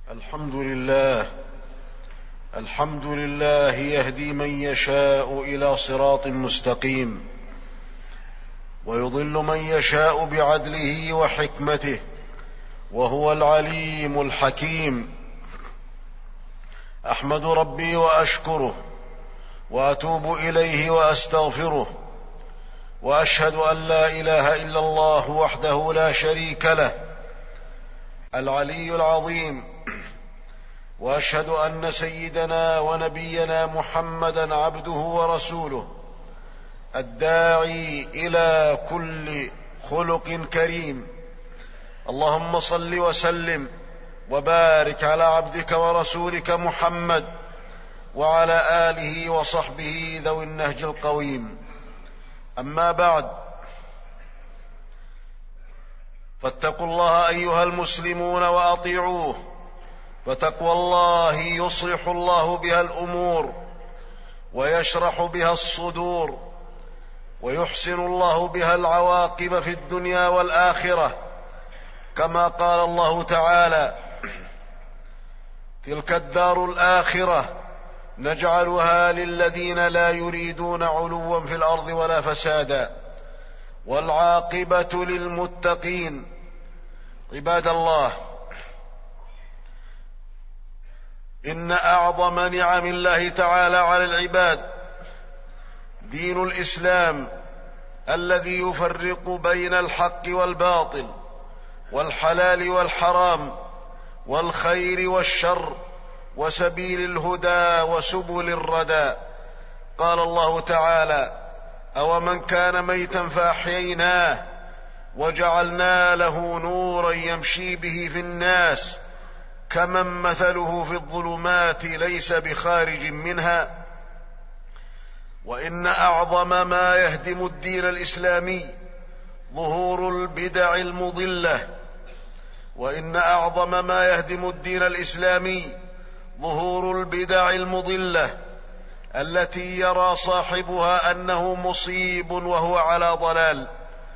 الحمد لله يهدي من يشاء إلى صراط مستقيم، ويضل من يشاء بعدله وحكمته، وهو العليم الحكيم. أحمد ربي وأشكره، وأتوب إليه وأستغفره، وأشهد أن لا إله إلا الله وحده لا شريك له العلي العظيم، وأشهد أن سيدنا ونبينا محمدًا عبده ورسوله الداعي إلى كل خلق كريم. اللهم صل وسلم وبارك على عبدك ورسولك محمد وعلى آله وصحبه ذوي النهج القويم. أما بعد، فاتقوا الله أيها المسلمون وأطيعوه، فتقوى الله يصلح الله بها الأمور ويشرح بها الصدور، ويحسن الله بها العواقب في الدنيا والآخرة، كما قال الله تعالى: تلك الدار الآخرة نجعلها للذين لا يريدون علوا في الأرض ولا فسادا والعاقبة للمتقين. عباد الله، إن أعظم نعم الله تعالى على العباد دين الإسلام، الذي يفرق بين الحق والباطل، والحلال والحرام، والخير والشر، وسبيل الهدى وسبل الردى. قال الله تعالى: أومن كان ميتا فأحييناه وجعلنا له نورا يمشي به في الناس كمن مثله في الظلمات ليس بخارج منها. وإن أعظم ما يهدم الدين الإسلامي ظهور البدع المضلة، وإن أعظم ما يهدم الدين الإسلامي ظهور البدع المضلة التي يرى صاحبها أنه مصيب وهو على ضلال.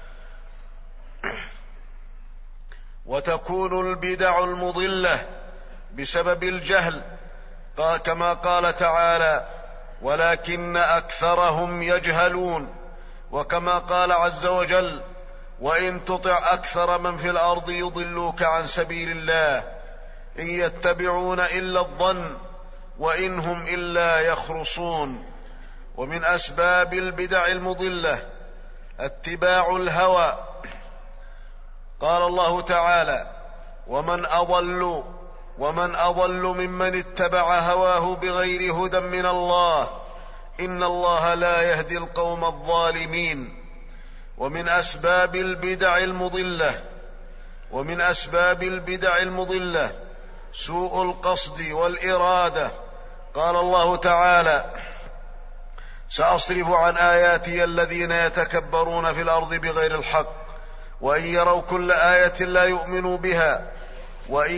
وتكون البدع المضلة بسبب الجهل، كما قال تعالى: ولكن أكثرهم يجهلون. وكما قال عز وجل: وإن تطع أكثر من في الأرض يضلوك عن سبيل الله إن يتبعون إلا الظن وإن هم إلا يخرصون. ومن أسباب البدع المضلة اتباع الهوى. قال الله تعالى: ومن أضل ممن اتبع هواه بغير هدى من الله إن الله لا يهدي القوم الظالمين. ومن أسباب البدع المضلة سوء القصد والإرادة. قال الله تعالى: سأصرف عن آياتي الذين يتكبرون في الأرض بغير الحق وإن يروا كل آية لا يؤمنوا بها وإن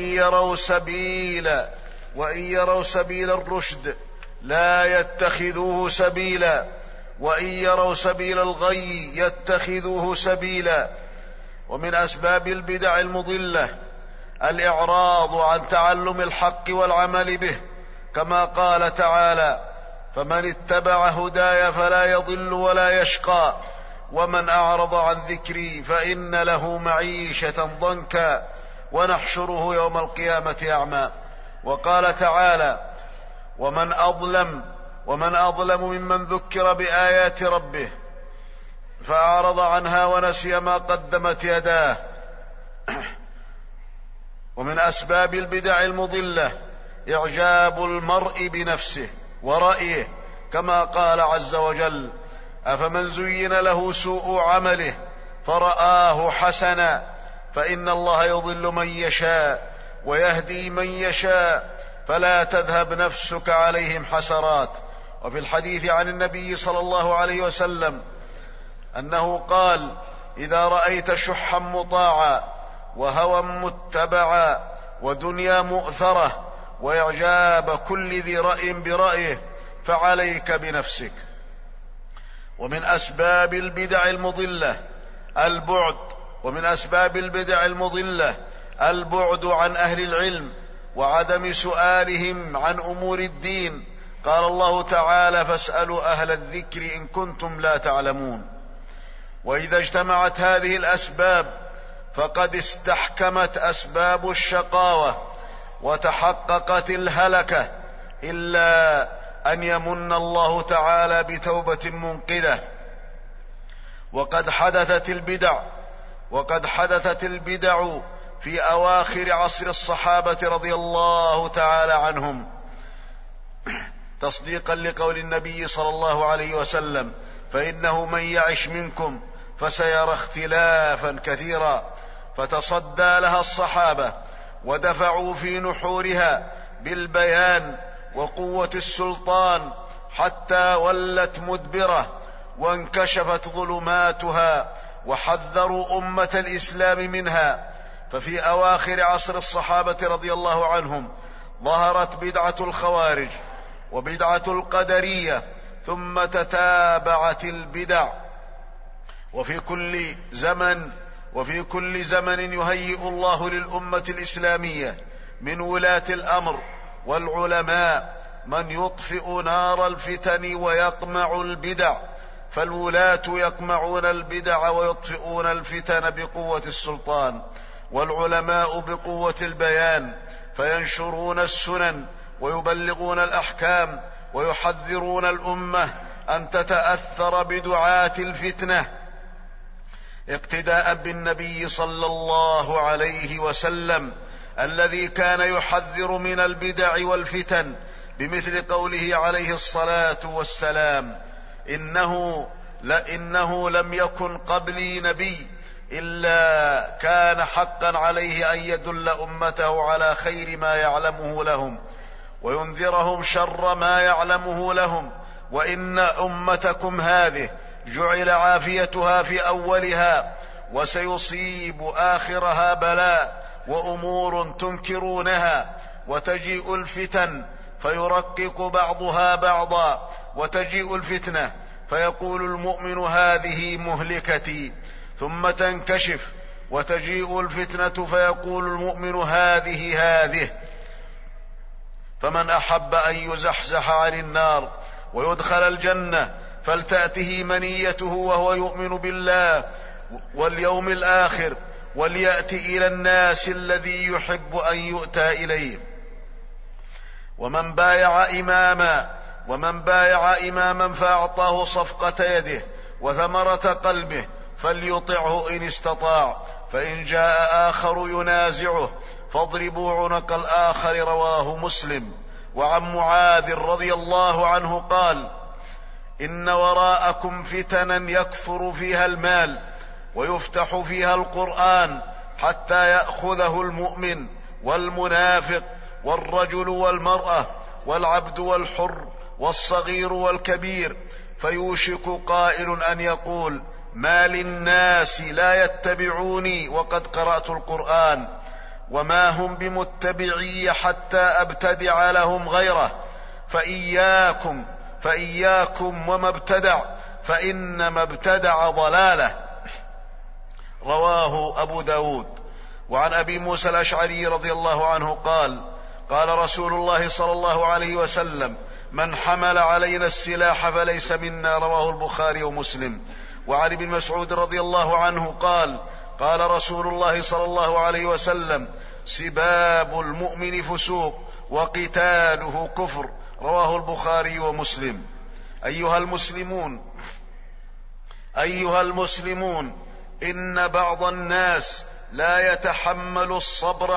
يروا سبيل الرشد لا يتخذوه سبيلا وإن يروا سبيل الغي يتخذوه سبيلا. ومن أسباب البدع المضلة الإعراض عن تعلم الحق والعمل به، كما قال تعالى: فمن اتبع هداي فلا يضل ولا يشقى ومن أعرض عن ذكري فإن له معيشة ضنكا ونحشره يوم القيامة أعمى. وقال تعالى: ومن أظلم ممن ذكر بآيات ربه فأعرض عنها ونسي ما قدمت يداه. ومن أسباب البدع المضلة إعجاب المرء بنفسه ورأيه، كما قال عز وجل: أفمن زين له سوء عمله فرآه حسنا فإن الله يضل من يشاء ويهدي من يشاء فلا تذهب نفسك عليهم حسرات. وفي الحديث عن النبي صلى الله عليه وسلم أنه قال: إذا رأيت شحا مطاعا وهوى متبعا ودنيا مؤثرة وإعجاب كل ذي رأي برأيه فعليك بنفسك. ومن أسباب البدع المضلة البعد عن أهل العلم وعدم سؤالهم عن أمور الدين. قال الله تعالى: فاسألوا أهل الذكر إن كنتم لا تعلمون. وإذا اجتمعت هذه الأسباب فقد استحكمت أسباب الشقاوة وتحققت الهلكة، إلا أن يمن الله تعالى بتوبة منقذة. وقد حدثت البدع في أواخر عصر الصحابة رضي الله تعالى عنهم، تصديقا لقول النبي صلى الله عليه وسلم: فإنه من يعش منكم فسيرى اختلافا كثيرا. فتصدى لها الصحابة ودفعوا في نحورها بالبيان وقوة السلطان حتى ولت مدبرة وانكشفت ظلماتها، وحذروا أمة الإسلام منها. ففي أواخر عصر الصحابة رضي الله عنهم ظهرت بدعة الخوارج وبدعة القدرية، ثم تتابعت البدع. وفي كل زمن يهيئ الله للأمة الإسلامية من ولاة الأمر والعلماء من يطفئ نار الفتن ويقمع البدع. فالولاة يقمعون البدع ويطفئون الفتن بقوة السلطان، والعلماء بقوة البيان، فينشرون السنن ويبلغون الأحكام ويحذرون الأمة أن تتأثر بدعاة الفتنة، اقتداء بالنبي صلى الله عليه وسلم الذي كان يحذر من البدع والفتن، بمثل قوله عليه الصلاة والسلام: إنه لم يكن قبلي نبي إلا كان حقا عليه أن يدل أمته على خير ما يعلمه لهم وينذرهم شر ما يعلمه لهم، وإن أمتكم هذه جعل عافيتها في أولها وسيصيب آخرها بلاء وأمور تنكرونها، وتجيء الفتن فيرقق بعضها بعضا، وتجيء الفتنة فيقول المؤمن: هذه مهلكتي، ثم تنكشف وتجيء الفتنة فيقول المؤمن: هذه. فمن أحب أن يزحزح عن النار ويدخل الجنة فلتأته منيته وهو يؤمن بالله واليوم الآخر، وليأتي إلى الناس الذي يحب أن يؤتى إليه. ومن بايع إماما فأعطاه صفقة يده وثمرة قلبه فليطعه إن استطاع، فإن جاء آخر ينازعه فاضربوا عنق الآخر. رواه مسلم. وعن معاذ رضي الله عنه قال: إن وراءكم فتنا يكثر فيها المال ويفتح فيها القرآن حتى يأخذه المؤمن والمنافق والرجل والمرأة والعبد والحر والصغير والكبير، فيوشك قائل أن يقول: ما للناس لا يتبعوني وقد قرأت القرآن، وما هم بمتبعي حتى أبتدع لهم غيره، فإياكم وما ابتدع، فإنما ابتدع ضلاله. رواه أبو داود. وعن أبي موسى الأشعري رضي الله عنه قال: قال رسول الله صلى الله عليه وسلم: من حمل علينا السلاح فليس منا. رواه البخاري ومسلم. وعن ابن مسعود رضي الله عنه قال: قال رسول الله صلى الله عليه وسلم: سباب المؤمن فسوق وقتاله كفر. رواه البخاري ومسلم. أيها المسلمون، إن بعض الناس لا يتحمل الصبر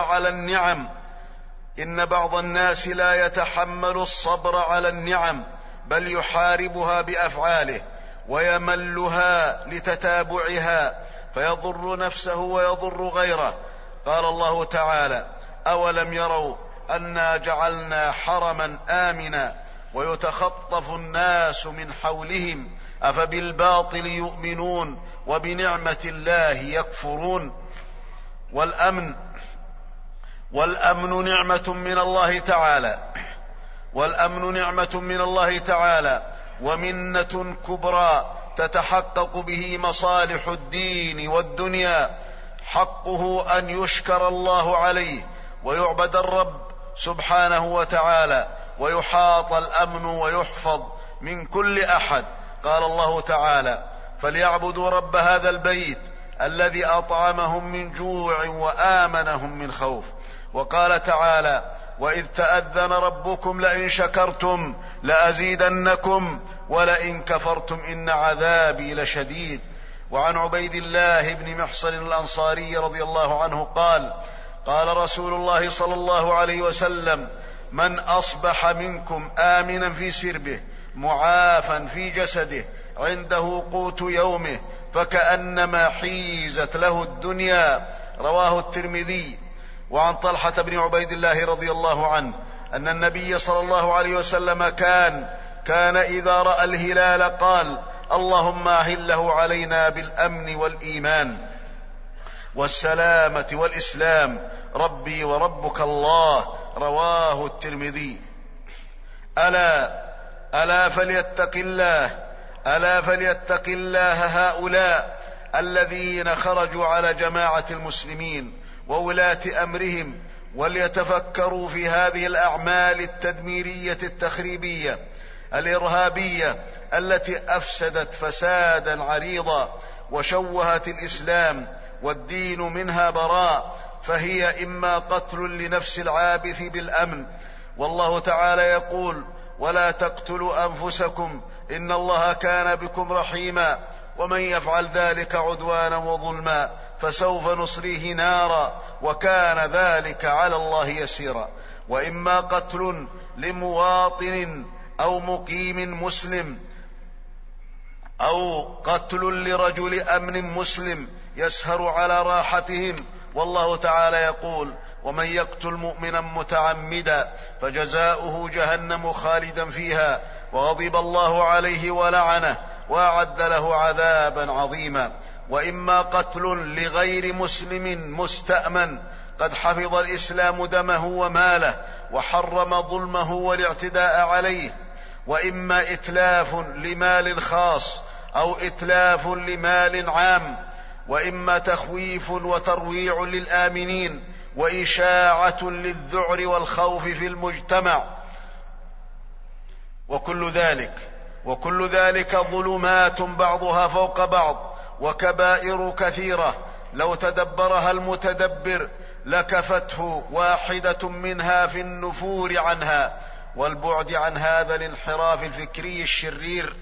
على النعم بل يحاربها بأفعاله ويملها لتتابعها، فيضر نفسه ويضر غيره. قال الله تعالى: أولم يروا أنا جعلنا حرما آمنا ويتخطف الناس من حولهم أفبالباطل يؤمنون وبنعمة الله يكفرون. والأمن نعمة من الله تعالى ومنة كبرى تتحقق به مصالح الدين والدنيا، حقه أن يشكر الله عليه ويعبد الرب سبحانه وتعالى، ويحاط الأمن ويحفظ من كل أحد. قال الله تعالى: فليعبدوا رب هذا البيت الذي أطعمهم من جوع وآمنهم من خوف. وقال تعالى: وإذ تأذن ربكم لئن شكرتم لأزيدنكم ولئن كفرتم إن عذابي لشديد. وعن عبيد الله بن محصن الأنصاري رضي الله عنه قال: قال رسول الله صلى الله عليه وسلم: من أصبح منكم آمنا في سربه معافا في جسده عنده قوت يومه فكأنما حيزت له الدنيا. رواه الترمذي. وعن طلحة بن عبيد الله رضي الله عنه أن النبي صلى الله عليه وسلم كان إذا رأى الهلال قال: اللهم أهله علينا بالأمن والإيمان والسلامة والإسلام، ربي وربك الله. رواه الترمذي. ألا فليتق الله هؤلاء الذين خرجوا على جماعة المسلمين وولاة أمرهم، وليتفكروا في هذه الأعمال التدميرية التخريبية الإرهابية التي أفسدت فسادا عريضا وشوهت الإسلام والدين منها براء، فهي إما قتل لنفس العابث بالأمن. والله تعالى يقول: ولا تقتلوا أنفسكم إن الله كان بكم رحيما ومن يفعل ذلك عدوانا وظلما فسوف نصليه نارا وكان ذلك على الله يسيرا. وإما قتل لمواطن أو مقيم مسلم أو قتل لرجل أمن مسلم يسهر على راحتهم. والله تعالى يقول: ومن يقتل مؤمنا متعمدا فجزاؤه جهنم خالدا فيها وغضب الله عليه ولعنه وأعد له عذابا عظيما. وإما قتل لغير مسلم مستأمن قد حفظ الإسلام دمه وماله وحرم ظلمه والاعتداء عليه. وإما إتلاف لمال خاص أو إتلاف لمال عام. وإما تخويف وترويع للآمنين وإشاعة للذعر والخوف في المجتمع. وكل ذلك ظلمات بعضها فوق بعض وكبائر كثيرة لو تدبرها المتدبر لكفته واحدة منها في النفور عنها والبعد عن هذا الانحراف الفكري الشرير.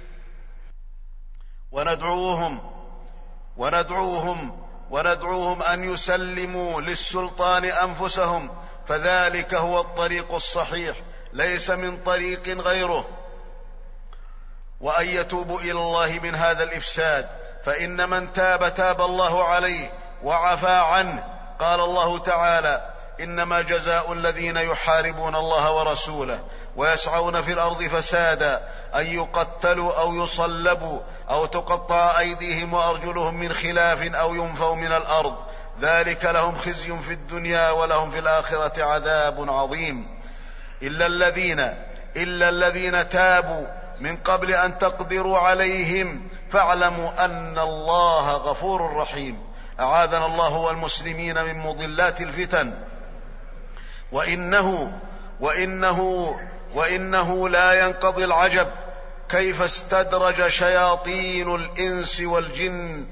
وندعوهم أن يسلموا للسلطان أنفسهم، فذلك هو الطريق الصحيح ليس من طريق غيره، وأن يتوبوا إلى الله من هذا الإفساد، فإن من تاب الله عليه وعفى عنه. قال الله تعالى: إنما جزاء الذين يحاربون الله ورسوله ويسعون في الأرض فسادا أن يقتلوا أو يصلبوا أو تقطع أيديهم وأرجلهم من خلاف أو ينفوا من الأرض، ذلك لهم خزي في الدنيا ولهم في الآخرة عذاب عظيم. إلا الذين تابوا من قبل أن تقدروا عليهم فاعلموا أن الله غفور رحيم. أعاذنا الله والمسلمين من مضلات الفتن. وإنه لا ينقضي العجب كيف استدرج شياطين الإنس والجن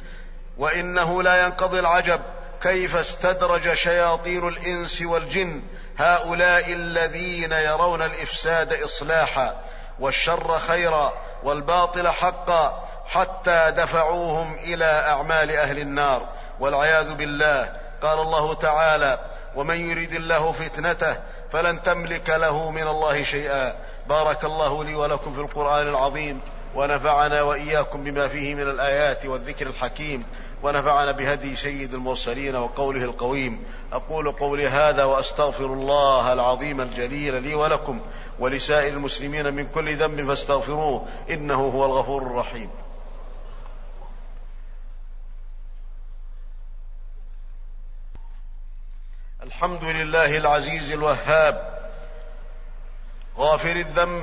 هؤلاء الذين يرون الإفساد إصلاحا والشر خيرا والباطل حقا حتى دفعوهم إلى أعمال أهل النار والعياذ بالله. قال الله تعالى: ومن يريد الله فتنته فلن تملك له من الله شيئا. بارك الله لي ولكم في القرآن العظيم، ونفعنا وإياكم بما فيه من الآيات والذكر الحكيم، ونفعنا بهدي سيد المرسلين وقوله القويم. أقول قولي هذا وأستغفر الله العظيم الجليل لي ولكم ولسائر المسلمين من كل ذنب فاستغفروه إنه هو الغفور الرحيم. الحمد لله العزيز الوهاب غافر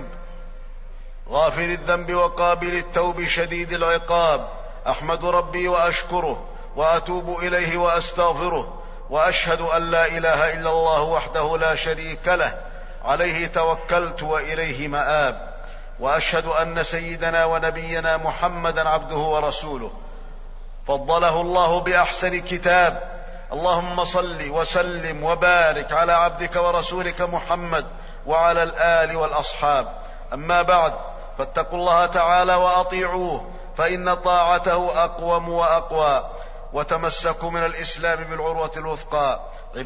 الذنب وقابل التوب شديد العقاب. أحمد ربي وأشكره وأتوب إليه وأستغفره وأشهد أن لا إله إلا الله وحده لا شريك له عليه توكلت وإليه مآب. وأشهد أن سيدنا ونبينا محمدا عبده ورسوله فضله الله بأحسن كتاب. اللهم صل وسلم وبارك على عبدك ورسولك محمد وعلى الآل والأصحاب. أما بعد، فاتقوا الله تعالى وأطيعوه، فإن طاعته أقوم وأقوى. وتمسكوا من الإسلام بالعروة الوثقى.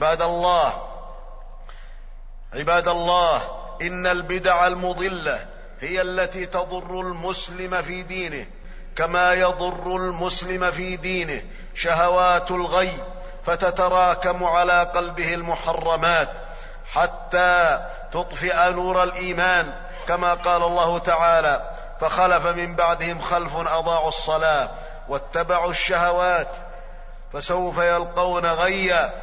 عباد الله، إن البدع المضلة هي التي تضر المسلم في دينه كما يضر المسلم في دينه شهوات الغي، فتتراكم على قلبه المحرمات حتى تطفئ نور الإيمان، كما قال الله تعالى: فخلف من بعدهم خلف أضاعوا الصلاة واتبعوا الشهوات فسوف يلقون غيا.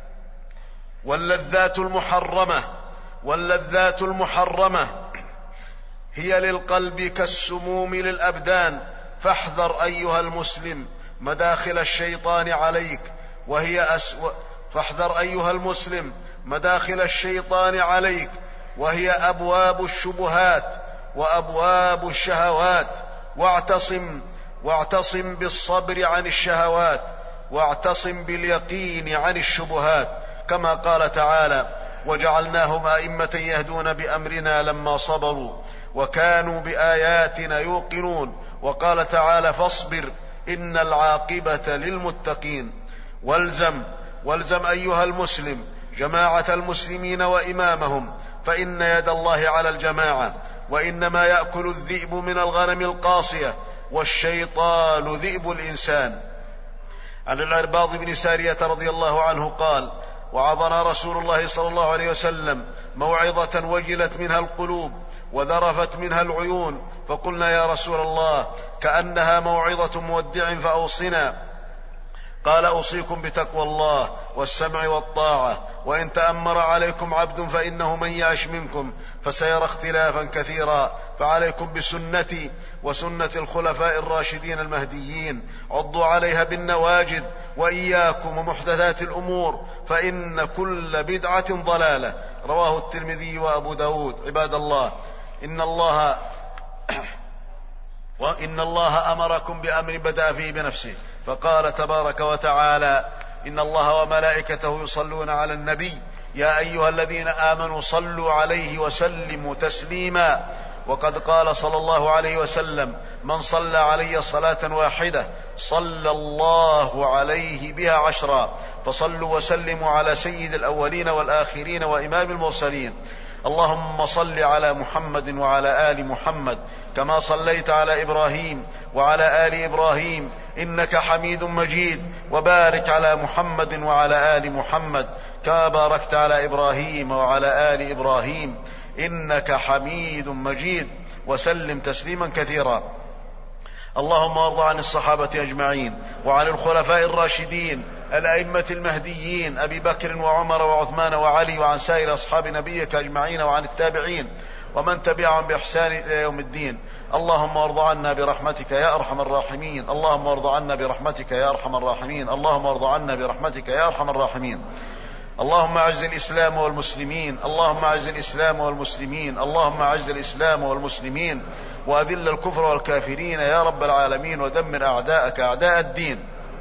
واللذات المحرمة هي للقلب كالسموم للأبدان، فاحذر أيها المسلم مداخل الشيطان عليك، وهي أبواب الشبهات وأبواب الشهوات. واعتصم بالصبر عن الشهوات، واعتصم باليقين عن الشبهات، كما قال تعالى: وجعلناهم أئمة يهدون بأمرنا لما صبروا وكانوا بآياتنا يوقنون. وقال تعالى: فاصبر إن العاقبة للمتقين. والزم أيها المسلم جماعة المسلمين وإمامهم، فإن يد الله على الجماعة، وإنما يأكل الذئب من الغنم القاصية والشيطان ذئب الإنسان. عن العرباض بن سارية رضي الله عنه قال: وعظنا رسول الله صلى الله عليه وسلم موعظة وجلت منها القلوب وذرفت منها العيون، فقلنا: يا رسول الله، كأنها موعظة مودع فأوصنا. قال: أوصيكم بتقوى الله والسمع والطاعة، وإن تأمر عليكم عبد فإنه من يعش منكم فسيرى اختلافا كثيرا، فعليكم بسنتي وسنة الخلفاء الراشدين المهديين، عضوا عليها بالنواجذ، وإياكم ومحدثات الأمور، فإن كل بدعة ضلالة. رواه الترمذي وأبو داود. عباد الله، إن الله أمركم بأمر بدأ فيه بنفسه، فقال تبارك وتعالى: إن الله وملائكته يصلون على النبي يا أيها الذين آمنوا صلوا عليه وسلموا تسليما. وقد قال صلى الله عليه وسلم: من صلى علي صلاة واحدة صلى الله عليه بها 10. فصلوا وسلموا على سيد الأولين والآخرين وإمام المرسلين. اللهم صل على محمد وعلى آل محمد كما صليت على إبراهيم وعلى آل إبراهيم إنك حميد مجيد، وبارك على محمد وعلى آل محمد كما باركت على إبراهيم وعلى آل إبراهيم إنك حميد مجيد، وسلم تسليما كثيرا. اللهم وارض عن الصحابة أجمعين وعن الخلفاء الراشدين الأئمة المهديين أبي بكر وعمر وعثمان وعلي، وعن سائر أصحاب نبيك أجمعين، وعن التابعين ومن تبعهم بإحسان إلى يوم الدين. اللهم وارض عنا برحمتك يا أرحم الراحمين. اللهم وارض عنا برحمتك يا أرحم الراحمين. اللهم وارض عنا برحمتك يا أرحم الراحمين. اللهم أعز الإسلام والمسلمين. اللهم أعز الإسلام والمسلمين. اللهم أعز الإسلام والمسلمين، وأذل الكفر والكافرين يا رب العالمين، ودمر أعداءك أعداء الدين.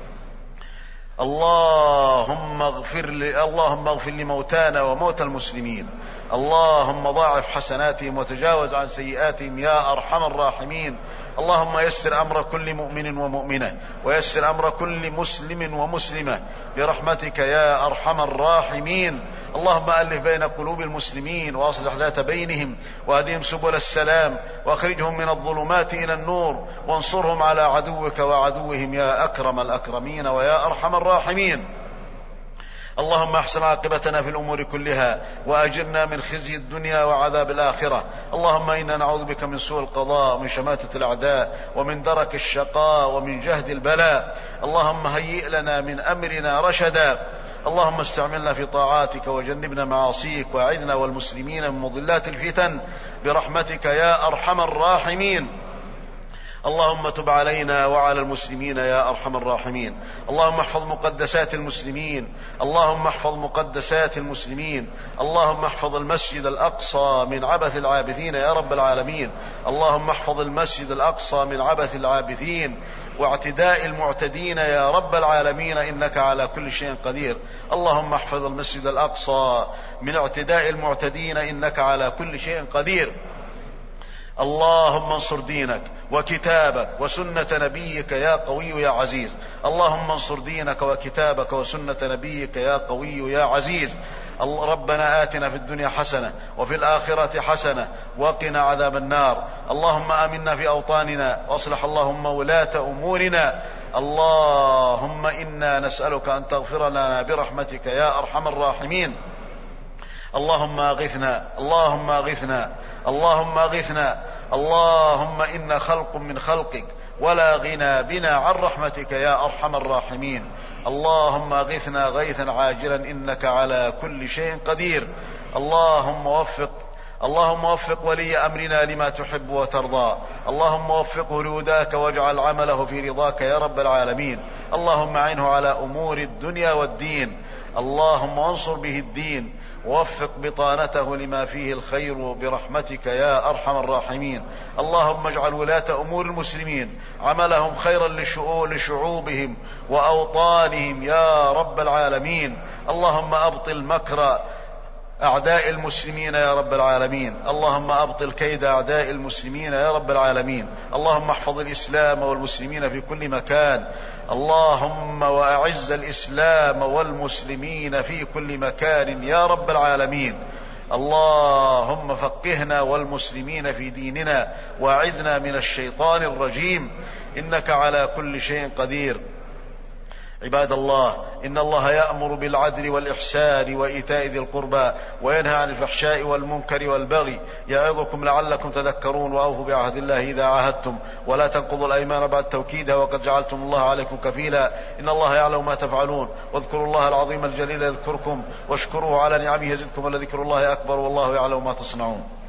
اللهم اغفر لموتانا وموتى المسلمين. اللهم ضاعف حسناتهم وتجاوز عن سيئاتهم يا أرحم الراحمين. اللهم يسر أمر كل مؤمن ومؤمنة، ويسر أمر كل مسلم ومسلمة برحمتك يا أرحم الراحمين. اللهم ألف بين قلوب المسلمين وأصلح ذات بينهم، وأهدهم سبل السلام، وأخرجهم من الظلمات إلى النور، وانصرهم على عدوك وعدوهم يا أكرم الأكرمين ويا أرحم الراحمين. اللهم احسن عاقبتنا في الأمور كلها، وأجرنا من خزي الدنيا وعذاب الآخرة. اللهم إنا نعوذ بك من سوء القضاء، ومن شماتة الأعداء، ومن درك الشقاء، ومن جهد البلاء. اللهم هيئ لنا من أمرنا رشدا. اللهم استعملنا في طاعاتك وجنبنا معاصيك، وأعذنا والمسلمين من مضلات الفتن برحمتك يا أرحم الراحمين. اللهم تب علينا وعلى المسلمين يا أرحم الراحمين. اللهم احفظ مقدسات المسلمين، اللهم احفظ مقدسات المسلمين، اللهم احفظ المسجد الأقصى من عبث العابثين يا رب العالمين. اللهم احفظ المسجد الأقصى من عبث العابثين واعتداء المعتدين يا رب العالمين، إنك على كل شيء قدير. اللهم احفظ المسجد الأقصى من اعتداء المعتدين، إنك على كل شيء قدير. اللهم انصر دينك وكتابك وسنة نبيك يا قوي يا عزيز. اللهم انصر دينك وكتابك وسنة نبيك يا قوي يا عزيز. ربنا آتنا في الدنيا حسنة وفي الآخرة حسنة وقنا عذاب النار. اللهم آمنا في أوطاننا وأصلح اللهم ولاة أمورنا. اللهم إنا نسألك أن تغفر لنا برحمتك يا أرحم الراحمين. اللهم أغثنا، اللهم أغثنا، اللهم أغثنا. اللهم إن خلق من خلقك ولا غنى بنا عن رحمتك يا أرحم الراحمين. اللهم أغثنا غيثا عاجلا إنك على كل شيء قدير. اللهم وفق ولي أمرنا لما تحب وترضى. اللهم وفقه لهداك واجعل عمله في رضاك يا رب العالمين. اللهم أعنه على أمور الدنيا والدين. اللهم انصر به الدين، ووفق بطانته لما فيه الخير برحمتك يا أرحم الراحمين. اللهم اجعل ولاة أمور المسلمين عملهم خيرا لشعوبهم وأوطانهم يا رب العالمين. اللهم أبطل مكر أعداء المسلمين يا رب العالمين. اللهم أبطل كيد أعداء المسلمين يا رب العالمين. اللهم احفظ الإسلام والمسلمين في كل مكان. اللهم وأعز الإسلام والمسلمين في كل مكان يا رب العالمين. اللهم فقهنا والمسلمين في ديننا وأعذنا من الشيطان الرجيم، إنك على كل شيء قدير. عباد الله، إن الله يأمر بالعدل والإحسان وإيتاء ذي القربى وينهى عن الفحشاء والمنكر والبغي يعظكم لعلكم تذكرون. وأوفوا بعهد الله إذا عاهدتم ولا تنقضوا الأيمان بعد توكيدها وقد جعلتم الله عليكم كفيلا، إن الله يعلم ما تفعلون. واذكروا الله العظيم الجليل يذكركم واشكروه على نعمه يزدكم ولذكر الله أكبر والله يعلم ما تصنعون.